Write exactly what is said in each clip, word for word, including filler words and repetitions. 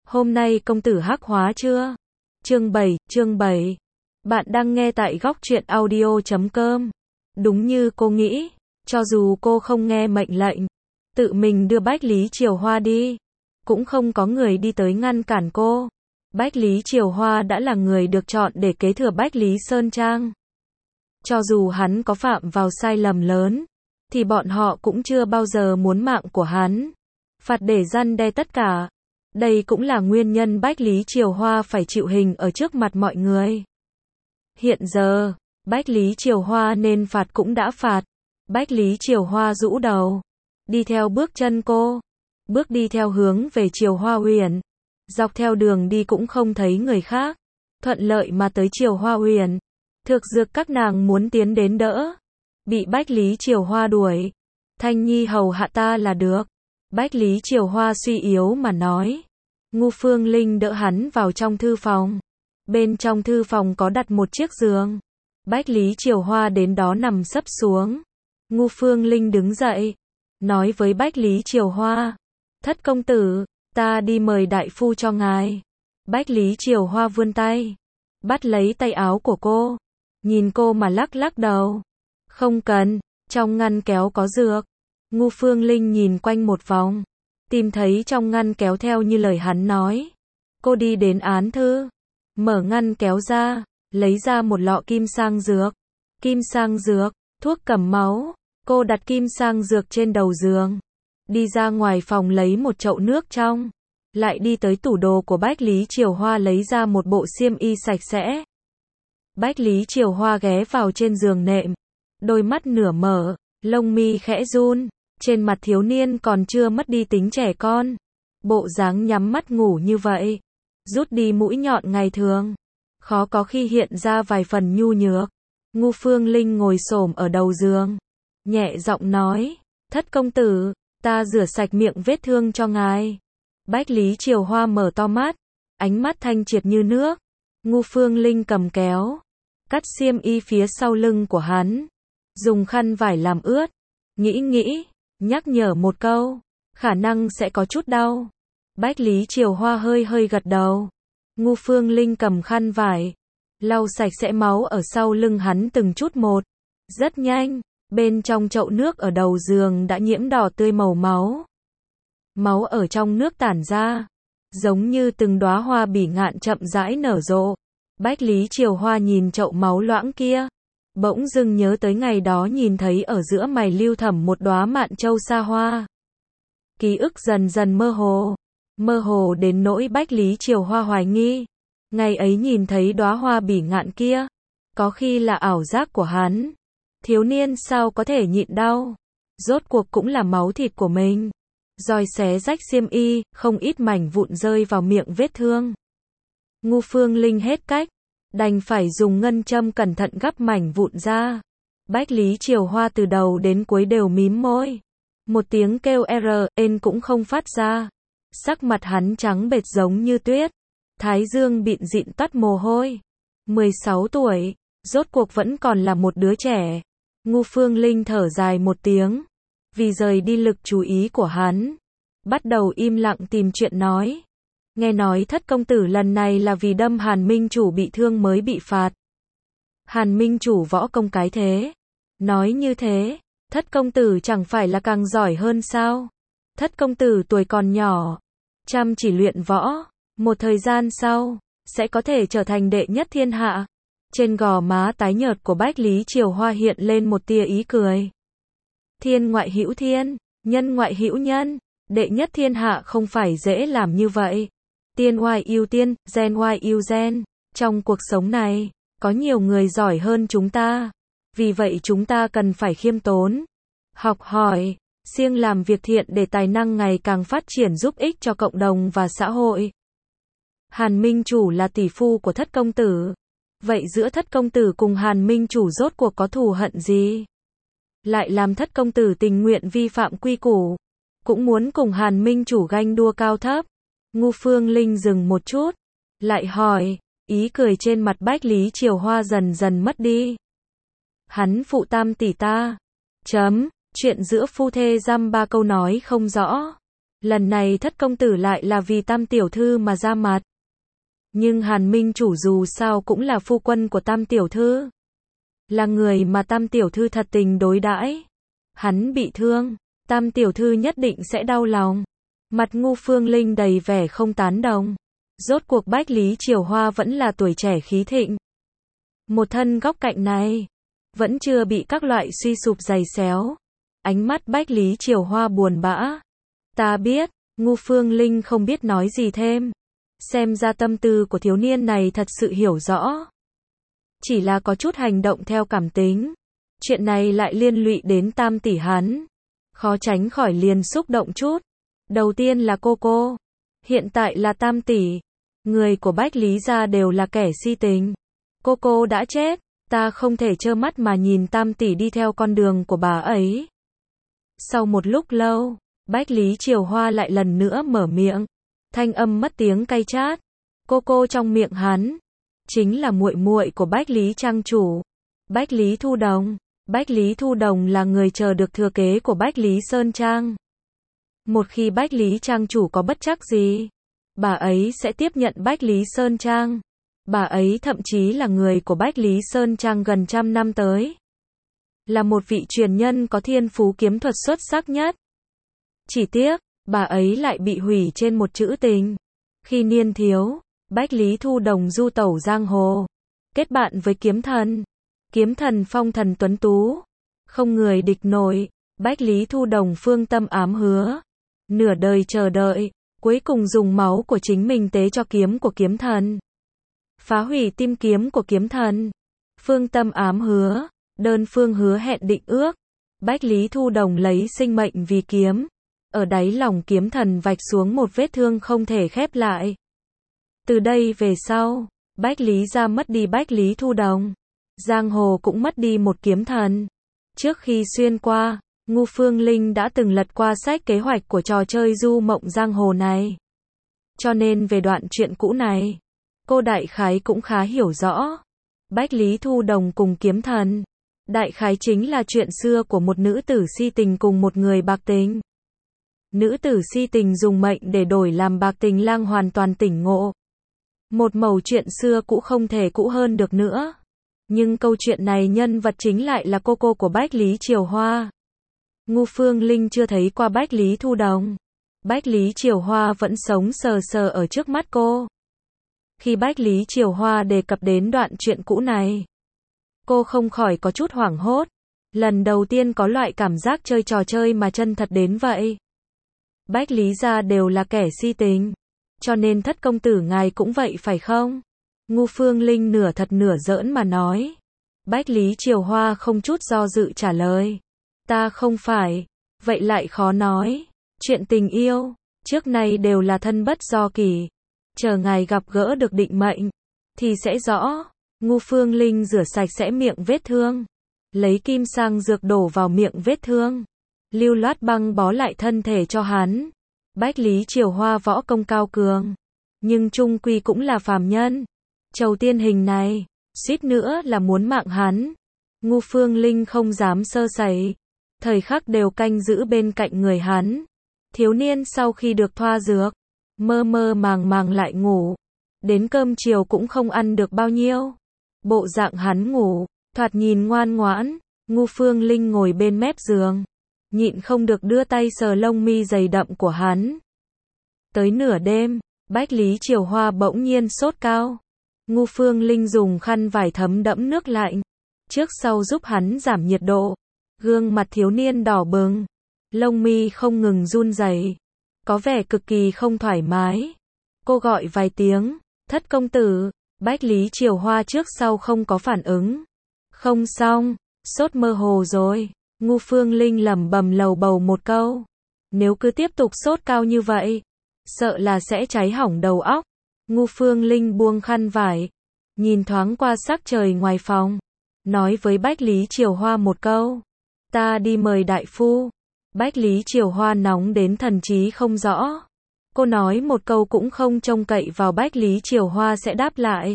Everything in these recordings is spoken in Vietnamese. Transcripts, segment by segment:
Hôm nay công tử hắc hóa chưa? Chương bảy, chương bảy. Bạn đang nghe tại góc truyện audio chấm com. Đúng như cô nghĩ, cho dù cô không nghe mệnh lệnh, tự mình đưa Bách Lý Triều Hoa đi, cũng không có người đi tới ngăn cản cô. Bách Lý Triều Hoa đã là người được chọn để kế thừa Bách Lý Sơn Trang. Cho dù hắn có phạm vào sai lầm lớn, thì bọn họ cũng chưa bao giờ muốn mạng của hắn. Phạt để răn đe tất cả. Đây cũng là nguyên nhân Bách Lý Triều Hoa phải chịu hình ở trước mặt mọi người. Hiện giờ, Bách Lý Triều Hoa nên phạt cũng đã phạt. Bách Lý Triều Hoa rũ đầu, đi theo bước chân cô, bước đi theo hướng về Triều Hoa Huyền. Dọc theo đường đi cũng không thấy người khác, thuận lợi mà tới Triều Hoa Huyền. Thực dược các nàng muốn tiến đến đỡ, bị Bách Lý Triều Hoa đuổi. Thanh Nhi hầu hạ ta là được. Bách Lý Triều Hoa suy yếu mà nói. Ngu Phương Linh đỡ hắn vào trong thư phòng. Bên trong thư phòng có đặt một chiếc giường. Bách Lý Triều Hoa đến đó nằm sấp xuống. Ngu Phương Linh đứng dậy, nói với Bách Lý Triều Hoa: Thất công tử, ta đi mời đại phu cho ngài. Bách Lý Triều Hoa vươn tay, bắt lấy tay áo của cô, nhìn cô mà lắc lắc đầu. Không cần, trong ngăn kéo có dược. Ngu Phương Linh nhìn quanh một vòng, tìm thấy trong ngăn kéo theo như lời hắn nói. Cô đi đến án thư, mở ngăn kéo ra, lấy ra một lọ kim sang dược. Kim sang dược, thuốc cầm máu. Cô đặt kim sang dược trên đầu giường, đi ra ngoài phòng lấy một chậu nước trong, lại đi tới tủ đồ của Bách Lý Triều Hoa lấy ra một bộ xiêm y sạch sẽ. Bách Lý Triều Hoa ghé vào trên giường nệm, đôi mắt nửa mở, lông mi khẽ run, trên mặt thiếu niên còn chưa mất đi tính trẻ con. Bộ dáng nhắm mắt ngủ như vậy, rút đi mũi nhọn ngày thường, khó có khi hiện ra vài phần nhu nhược. Ngu Phương Linh ngồi xổm ở đầu giường, nhẹ giọng nói: Thất công tử, ta rửa sạch miệng vết thương cho ngài. Bách Lý Triều Hoa mở to mắt, ánh mắt thanh triệt như nước. Ngu Phương Linh cầm kéo, cắt xiêm y phía sau lưng của hắn, dùng khăn vải làm ướt, nghĩ nghĩ, nhắc nhở một câu: khả năng sẽ có chút đau. Bách Lý Triều Hoa hơi hơi gật đầu. Ngu Phương Linh cầm khăn vải, lau sạch sẽ máu ở sau lưng hắn từng chút một. Rất nhanh, bên trong chậu nước ở đầu giường đã nhiễm đỏ tươi màu máu. Máu ở trong nước tản ra, giống như từng đóa hoa bỉ ngạn chậm rãi nở rộ. Bách Lý Triều Hoa nhìn chậu máu loãng kia, bỗng dưng nhớ tới ngày đó nhìn thấy ở giữa mày lưu thẩm một đóa mạn châu sa hoa. Ký ức dần dần mơ hồ, mơ hồ đến nỗi Bách Lý Triều Hoa hoài nghi, ngày ấy nhìn thấy đóa hoa bỉ ngạn kia, có khi là ảo giác của hắn. Thiếu niên sao có thể nhịn đau, rốt cuộc cũng là máu thịt của mình. Roi xé rách xiêm y, không ít mảnh vụn rơi vào miệng vết thương. Ngu Phương Linh hết cách, đành phải dùng ngân châm cẩn thận gắp mảnh vụn ra. Bách Lý Triều Hoa từ đầu đến cuối đều mím môi, một tiếng kêu R, ên cũng không phát ra. Sắc mặt hắn trắng bệch giống như tuyết, thái dương bịn dịn toát mồ hôi. mười sáu tuổi, rốt cuộc vẫn còn là một đứa trẻ. Ngu Phương Linh thở dài một tiếng, vì rời đi lực chú ý của hắn, bắt đầu im lặng tìm chuyện nói. Nghe nói thất công tử lần này là vì đâm Hàn Minh chủ bị thương mới bị phạt. Hàn Minh chủ võ công cái thế. Nói như thế, thất công tử chẳng phải là càng giỏi hơn sao? Thất công tử tuổi còn nhỏ, chăm chỉ luyện võ, một thời gian sau, sẽ có thể trở thành đệ nhất thiên hạ. Trên gò má tái nhợt của Bách Lý Triều Hoa hiện lên một tia ý cười. Thiên ngoại hữu thiên, nhân ngoại hữu nhân, đệ nhất thiên hạ không phải dễ làm như vậy. Tiên oai yêu tiên, gen oai yêu gen. Trong cuộc sống này, có nhiều người giỏi hơn chúng ta. Vì vậy chúng ta cần phải khiêm tốn, học hỏi, siêng làm việc thiện để tài năng ngày càng phát triển giúp ích cho cộng đồng và xã hội. Hàn Minh chủ là tỷ phu của thất công tử. Vậy giữa thất công tử cùng Hàn Minh chủ rốt cuộc có thù hận gì? Lại làm thất công tử tình nguyện vi phạm quy củ, cũng muốn cùng Hàn Minh chủ ganh đua cao thấp. Ngu Phương Linh dừng một chút, lại hỏi, ý cười trên mặt Bách Lý Triều Hoa dần dần mất đi. Hắn phụ tam tỷ ta. Chấm, chuyện giữa phu thê dăm ba câu nói không rõ. Lần này thất công tử lại là vì Tam tiểu thư mà ra mặt. Nhưng Hàn Minh Chủ dù sao cũng là phu quân của Tam tiểu thư. Là người mà Tam tiểu thư thật tình đối đãi. Hắn bị thương, Tam tiểu thư nhất định sẽ đau lòng. Mặt Ngô Phương Linh đầy vẻ không tán đồng. Rốt cuộc Bách Lý Triều Hoa vẫn là tuổi trẻ khí thịnh. Một thân góc cạnh này, vẫn chưa bị các loại suy sụp giày xéo. Ánh mắt Bách Lý Triều Hoa buồn bã. Ta biết, Ngô Phương Linh không biết nói gì thêm. Xem ra tâm tư của thiếu niên này thật sự hiểu rõ. Chỉ là có chút hành động theo cảm tính. Chuyện này lại liên lụy đến Tam tỷ hắn. Khó tránh khỏi liền xúc động chút. Đầu tiên là cô cô. Hiện tại là Tam tỷ. Người của Bách Lý gia đều là kẻ si tình. Cô cô đã chết. Ta không thể trơ mắt mà nhìn Tam tỷ đi theo con đường của bà ấy. Sau một lúc lâu, Bách Lý Triều Hoa lại lần nữa mở miệng. Thanh âm mất tiếng cay chát. Cô cô trong miệng hắn chính là muội muội của Bách Lý Trang chủ, Bách Lý Thu Đồng. Bách Lý Thu Đồng là người chờ được thừa kế của Bách Lý Sơn Trang. Một khi Bách Lý Trang chủ có bất trắc gì, bà ấy sẽ tiếp nhận Bách Lý Sơn Trang. Bà ấy thậm chí là người của Bách Lý Sơn Trang gần trăm năm tới. Là một vị truyền nhân có thiên phú kiếm thuật xuất sắc nhất. Chỉ tiếc, bà ấy lại bị hủy trên một chữ tình. Khi niên thiếu, Bách Lý Thu Đồng du tẩu giang hồ, kết bạn với kiếm thần. Kiếm thần phong thần tuấn tú, không người địch nổi. Bách Lý Thu Đồng phương tâm ám hứa, nửa đời chờ đợi, cuối cùng dùng máu của chính mình tế cho kiếm của kiếm thần, phá hủy tim kiếm của kiếm thần. Phương tâm ám hứa, đơn phương hứa hẹn định ước. Bách Lý Thu Đồng lấy sinh mệnh vì kiếm. Ở đáy lòng kiếm thần vạch xuống một vết thương không thể khép lại. Từ đây về sau, Bách Lý gia mất đi Bách Lý Thu Đồng. Giang hồ cũng mất đi một kiếm thần. Trước khi xuyên qua, Ngô Phương Linh đã từng lật qua sách kế hoạch của trò chơi du mộng giang hồ này. Cho nên về đoạn chuyện cũ này, cô đại khái cũng khá hiểu rõ. Bách Lý Thu Đồng cùng kiếm thần, đại khái chính là chuyện xưa của một nữ tử si tình cùng một người bạc tình. Nữ tử si tình dùng mệnh để đổi làm bạc tình lang hoàn toàn tỉnh ngộ. Một mẩu chuyện xưa cũ không thể cũ hơn được nữa. Nhưng câu chuyện này nhân vật chính lại là cô cô của Bách Lý Triều Hoa. Ngô Phương Linh chưa thấy qua Bách Lý Thu Đồng. Bách Lý Triều Hoa vẫn sống sờ sờ ở trước mắt cô. Khi Bách Lý Triều Hoa đề cập đến đoạn chuyện cũ này, cô không khỏi có chút hoảng hốt. Lần đầu tiên có loại cảm giác chơi trò chơi mà chân thật đến vậy. Bách Lý gia đều là kẻ si tình. Cho nên thất công tử ngài cũng vậy phải không? Ngô Phương Linh nửa thật nửa giỡn mà nói. Bách Lý Triều Hoa không chút do dự trả lời. Ta không phải. Vậy lại khó nói. Chuyện tình yêu, trước nay đều là thân bất do kỳ. Chờ ngài gặp gỡ được định mệnh, thì sẽ rõ. Ngô Phương Linh rửa sạch sẽ miệng vết thương. Lấy kim sang dược đổ vào miệng vết thương. Lưu loát băng bó lại thân thể cho hắn. Bách Lý Triều Hoa võ công cao cường, nhưng chung quy cũng là phàm nhân. Trầu tiên hình này, suýt nữa là muốn mạng hắn. Ngô Phương Linh không dám sơ sẩy, thời khắc đều canh giữ bên cạnh người hắn. Thiếu niên sau khi được thoa dược, mơ mơ màng màng lại ngủ. Đến cơm chiều cũng không ăn được bao nhiêu. Bộ dạng hắn ngủ, thoạt nhìn ngoan ngoãn. Ngô Phương Linh ngồi bên mép giường, nhịn không được đưa tay sờ lông mi dày đậm của hắn. Tới nửa đêm, Bách Lý Triều Hoa bỗng nhiên sốt cao. Ngô Phương Linh dùng khăn vải thấm đẫm nước lạnh, trước sau giúp hắn giảm nhiệt độ. Gương mặt thiếu niên đỏ bừng, lông mi không ngừng run rẩy, có vẻ cực kỳ không thoải mái. Cô gọi vài tiếng, thất công tử. Bách Lý Triều Hoa trước sau không có phản ứng. Không xong, sốt mơ hồ rồi. Ngô Phương Linh lẩm bẩm lầu bầu một câu. Nếu cứ tiếp tục sốt cao như vậy, sợ là sẽ cháy hỏng đầu óc. Ngô Phương Linh buông khăn vải, nhìn thoáng qua sắc trời ngoài phòng, nói với Bách Lý Triều Hoa một câu. Ta đi mời đại phu. Bách Lý Triều Hoa nóng đến thần trí không rõ. Cô nói một câu cũng không trông cậy vào Bách Lý Triều Hoa sẽ đáp lại.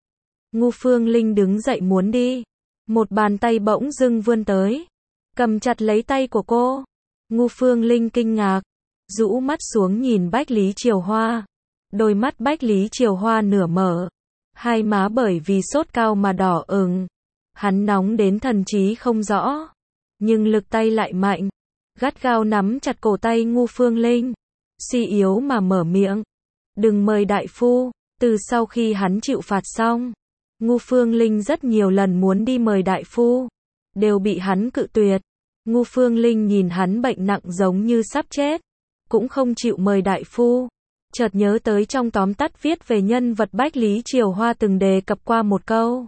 Ngô Phương Linh đứng dậy muốn đi. Một bàn tay bỗng dưng vươn tới, cầm chặt lấy tay của cô. Ngô Phương Linh kinh ngạc, rũ mắt xuống nhìn Bách Lý Triều Hoa. Đôi mắt Bách Lý Triều Hoa nửa mở, hai má bởi vì sốt cao mà đỏ ửng. Hắn nóng đến thần trí không rõ, nhưng lực tay lại mạnh, gắt gao nắm chặt cổ tay Ngu Phương Linh, suy yếu mà mở miệng. Đừng mời đại phu. Từ sau khi hắn chịu phạt xong, Ngu Phương Linh rất nhiều lần muốn đi mời đại phu, đều bị hắn cự tuyệt. Ngu Phương Linh nhìn hắn bệnh nặng giống như sắp chết, cũng không chịu mời đại phu. Chợt nhớ tới trong tóm tắt viết về nhân vật Bách Lý Triều Hoa từng đề cập qua một câu.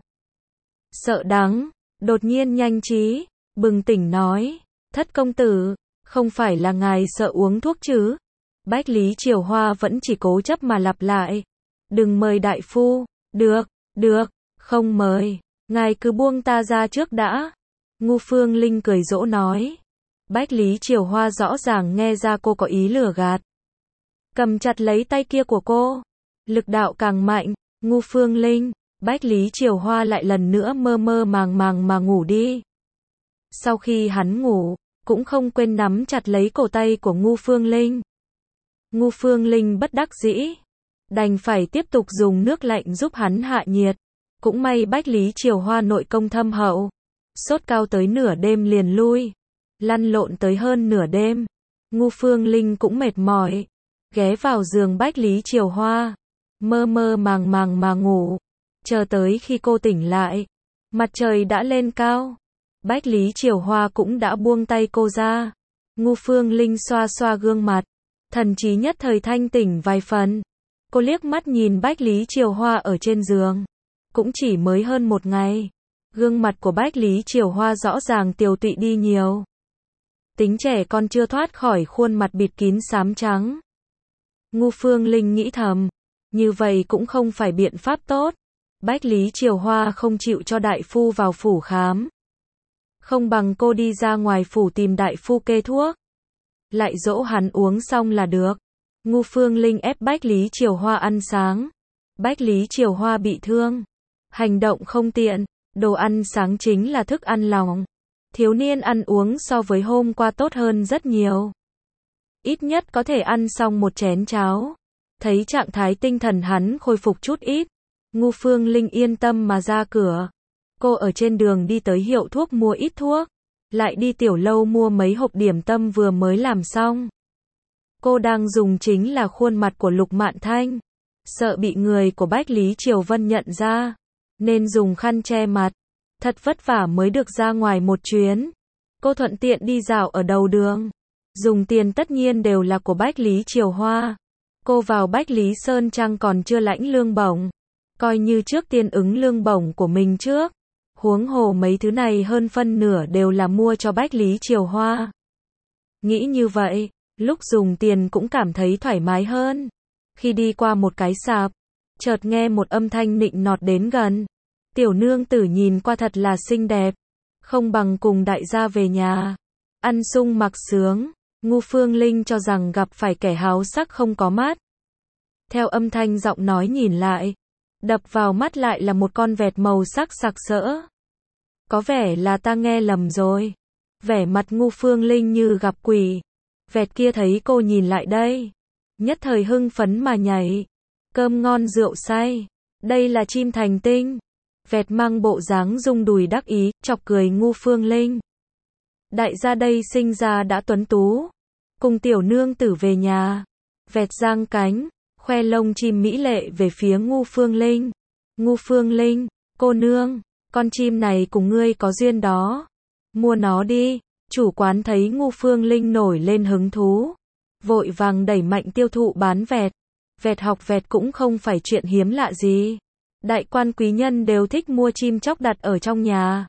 Sợ đắng, đột nhiên nhanh trí, bừng tỉnh nói, thất công tử, không phải là ngài sợ uống thuốc chứ? Bách Lý Triều Hoa vẫn chỉ cố chấp mà lặp lại. Đừng mời đại phu. Được, được, không mời, ngài cứ buông ta ra trước đã. Ngu Phương Linh cười dỗ nói. Bách Lý Triều Hoa rõ ràng nghe ra cô có ý lừa gạt. Cầm chặt lấy tay kia của cô, lực đạo càng mạnh. Ngu Phương Linh, Bách Lý Triều Hoa lại lần nữa mơ mơ màng màng mà ngủ đi. Sau khi hắn ngủ, cũng không quên nắm chặt lấy cổ tay của Ngu Phương Linh. Ngu Phương Linh bất đắc dĩ, đành phải tiếp tục dùng nước lạnh giúp hắn hạ nhiệt. Cũng may Bách Lý Triều Hoa nội công thâm hậu, sốt cao tới nửa đêm liền lui, lăn lộn tới hơn nửa đêm. Ngu Phương Linh cũng mệt mỏi, ghé vào giường Bách Lý Triều Hoa, mơ mơ màng màng mà ngủ. Chờ tới khi cô tỉnh lại, mặt trời đã lên cao, Bách Lý Triều Hoa cũng đã buông tay cô ra. Ngu Phương Linh xoa xoa gương mặt, thần trí nhất thời thanh tỉnh vài phần. Cô liếc mắt nhìn Bách Lý Triều Hoa ở trên giường, cũng chỉ mới hơn một ngày, gương mặt của Bách Lý Triều Hoa rõ ràng tiều tụy đi nhiều. Tính trẻ con chưa thoát khỏi khuôn mặt bịt kín xám trắng. Ngu Phương Linh nghĩ thầm, như vậy cũng không phải biện pháp tốt. Bách Lý Triều Hoa không chịu cho đại phu vào phủ khám, không bằng cô đi ra ngoài phủ tìm đại phu kê thuốc, lại dỗ hắn uống xong là được. Ngu Phương Linh ép Bách Lý Triều Hoa ăn sáng. Bách Lý Triều Hoa bị thương, hành động không tiện, đồ ăn sáng chính là thức ăn lòng. Thiếu niên ăn uống so với hôm qua tốt hơn rất nhiều. Ít nhất có thể ăn xong một chén cháo. Thấy trạng thái tinh thần hắn khôi phục chút ít, Ngu Phương Linh yên tâm mà ra cửa. Cô ở trên đường đi tới hiệu thuốc mua ít thuốc, lại đi tiểu lâu mua mấy hộp điểm tâm vừa mới làm xong. Cô đang dùng chính là khuôn mặt của Lục Mạn Thanh, sợ bị người của Bách Lý Triều Vân nhận ra, nên dùng khăn che mặt. Thật vất vả mới được ra ngoài một chuyến. Cô thuận tiện đi dạo ở đầu đường. Dùng tiền tất nhiên đều là của Bách Lý Triều Hoa. Cô vào Bách Lý Sơn Trang còn chưa lãnh lương bổng, coi như trước tiên ứng lương bổng của mình trước. Huống hồ mấy thứ này hơn phân nửa đều là mua cho Bách Lý Triều Hoa. Nghĩ như vậy, lúc dùng tiền cũng cảm thấy thoải mái hơn. Khi đi qua một cái sạp, chợt nghe một âm thanh nịnh nọt đến gần. Tiểu nương tử nhìn qua thật là xinh đẹp, không bằng cùng đại gia về nhà, ăn sung mặc sướng. Ngu Phương Linh cho rằng gặp phải kẻ háo sắc không có mắt. Theo âm thanh giọng nói nhìn lại, đập vào mắt lại là một con vẹt màu sắc sặc sỡ. Có vẻ là ta nghe lầm rồi. Vẻ mặt Ngu Phương Linh như gặp quỷ. Vẹt kia thấy cô nhìn lại đây, nhất thời hưng phấn mà nhảy. Cơm ngon rượu say, đây là chim thành tinh. Vẹt mang bộ dáng rung đùi đắc ý, chọc cười Ngu Phương Linh. Đại gia đây sinh ra đã tuấn tú, cùng tiểu nương tử về nhà. Vẹt giang cánh, khoe lông chim mỹ lệ về phía Ngu Phương Linh. Ngu Phương Linh, cô nương, con chim này cùng ngươi có duyên đó. Mua nó đi. Chủ quán thấy Ngu Phương Linh nổi lên hứng thú, vội vàng đẩy mạnh tiêu thụ bán vẹt. Vẹt học vẹt cũng không phải chuyện hiếm lạ gì. Đại quan quý nhân đều thích mua chim chóc đặt ở trong nhà.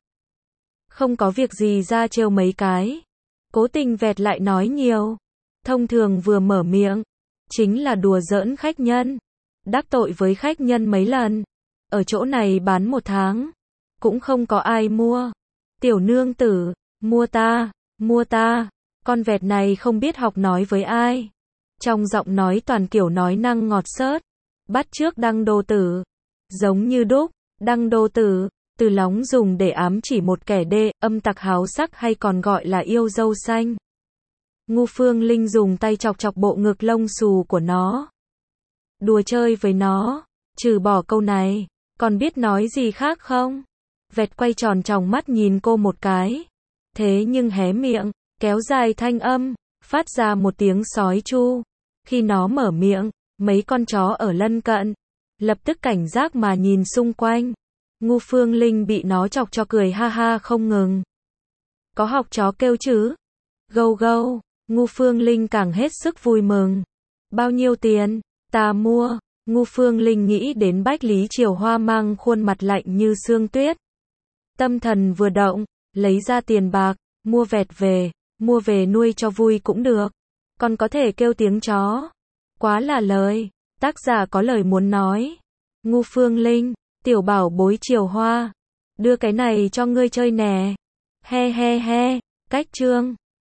Không có việc gì ra trêu mấy cái. Cố tình vẹt lại nói nhiều. Thông thường vừa mở miệng, chính là đùa giỡn khách nhân. Đắc tội với khách nhân mấy lần. Ở chỗ này bán một tháng, cũng không có ai mua. Tiểu nương tử, mua ta, mua ta. Con vẹt này không biết học nói với ai. Trong giọng nói toàn kiểu nói năng ngọt xớt, bắt chước Đăng Đô Tử. Giống như đúc, Đăng Đô Tử, từ lóng dùng để ám chỉ một kẻ đê, âm tặc háo sắc hay còn gọi là yêu dâu xanh. Ngu Phương Linh dùng tay chọc chọc bộ ngực lông xù của nó. Đùa chơi với nó, trừ bỏ câu này, còn biết nói gì khác không? Vẹt quay tròn tròng mắt nhìn cô một cái. Thế nhưng hé miệng, kéo dài thanh âm, phát ra một tiếng sói chu. Khi nó mở miệng, mấy con chó ở lân cận lập tức cảnh giác mà nhìn xung quanh. Ngu Phương Linh bị nó chọc cho cười ha ha không ngừng. Có học chó kêu chứ? Gâu gâu, Ngu Phương Linh càng hết sức vui mừng. Bao nhiêu tiền? Ta mua. Ngu Phương Linh nghĩ đến Bách Lý Triều Hoa mang khuôn mặt lạnh như sương tuyết. Tâm thần vừa động, lấy ra tiền bạc, mua vẹt về, mua về nuôi cho vui cũng được. Còn có thể kêu tiếng chó. Quá là lời, tác giả có lời muốn nói. Ngu Phương Linh, tiểu bảo bối Triều Hoa, đưa cái này cho ngươi chơi nè. He he he, cách chương.